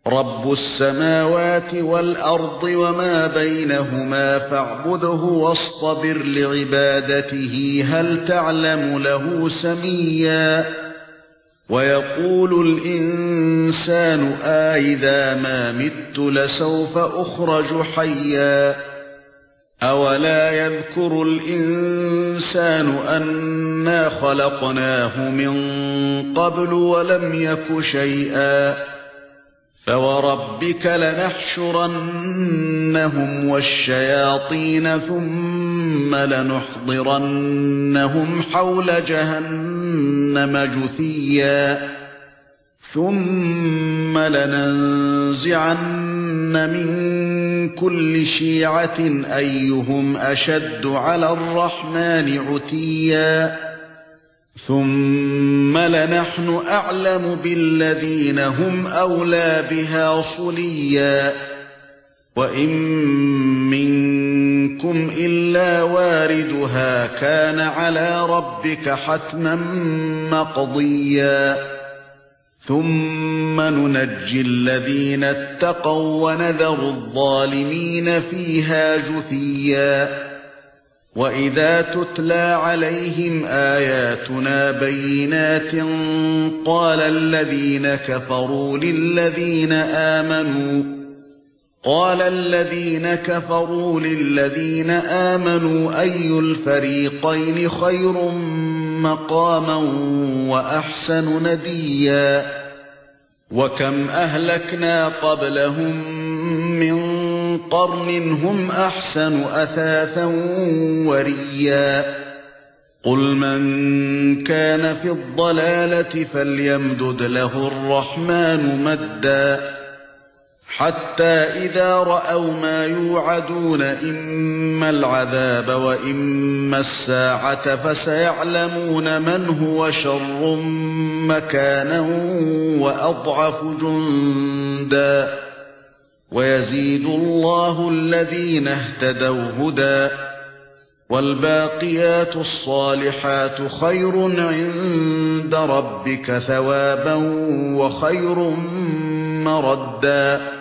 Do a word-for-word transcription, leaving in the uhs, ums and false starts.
رَبُّ السَّمَاوَاتِ وَالْأَرْضِ وَمَا بَيْنَهُمَا فَاعْبُدْهُ وَاصْطَبِرْ لِعِبَادَتِهِ هَلْ تَعْلَمُ لَهُ سَمِيًّا وَيَقُولُ الْإِنسَانُ أَإِذَا مَا مِتُّ لَسَوْفَ أُخْرَجُ حَيًّا أَوَلَا يَذْكُرُ الْإِنسَانُ أَنَّا خَلَقْنَاهُ مِنْ قَبْلُ وَلَمْ يَكُ شَيْئًا فَوَرَبِّكَ لَنَحْشُرَنَّهُمْ وَالشَّيَاطِينَ ثُمَّ لَنُحْضِرَنَّهُمْ حَوْلَ جَهَنَّمَ جُثِيًّا ثُمَّ لَنَنزِعَنَّ مِنْ كُلِّ شِيعَةٍ أَيُّهُمْ أَشَدُّ عَلَى الرَّحْمَنِ عُتِيًّا ثُمَّ لَنَحْنُ أَعْلَمُ بِالَّذِينَ هُمْ أَوْلَى بِهَا صِلِيًّا وَإِن مِّنكُمْ إِلَّا وَارِدُهَا كَانَ عَلَى رَبِّكَ حَتْمًا مَّقْضِيًّا ثُمَّ نُنَجِّي الَّذِينَ اتَّقَوْا وَنَذَرُ الظَّالِمِينَ فِيهَا جُثِيًّا وَإِذَا تُتْلَى عَلَيْهِمْ آيَاتُنَا بَيِّنَاتٍ قَالَ الَّذِينَ كَفَرُوا لِلَّذِينَ آمَنُوا قَالَ الَّذِينَ كَفَرُوا لِلَّذِينَ آمَنُوا أَيُّ الْفَرِيقَيْنِ خَيْرٌ مَّقَامًا وَأَحْسَنُ نَدِيًّا وَكَمْ أَهْلَكْنَا قَبْلَهُم مِّن قَرْنٍ هُمْ أَحْسَنُ أَثَاثًا وَرِئْيًا قُلْ مَنْ كَانَ فِي الضَّلَالَةِ فَلْيَمْدُدْ لَهُ الرَّحْمَنُ مَدًّا حَتَّى إِذَا رَأَوْا مَا يُوعَدُونَ إِمَّا الْعَذَابَ وَإِمَّا السَّاعَةَ فَسَيَعْلَمُونَ مَنْ هُوَ شَرٌّ مَكَانًا وَأَضْعَفُ جُندًا وَيَزِيدُ اللَّهُ الَّذِينَ اهْتَدَوْا هُدًى وَالْبَاقِيَاتُ الصَّالِحَاتُ خَيْرٌ عِندَ رَبِّكَ ثَوَابًا وَخَيْرٌ مَّرَدًّا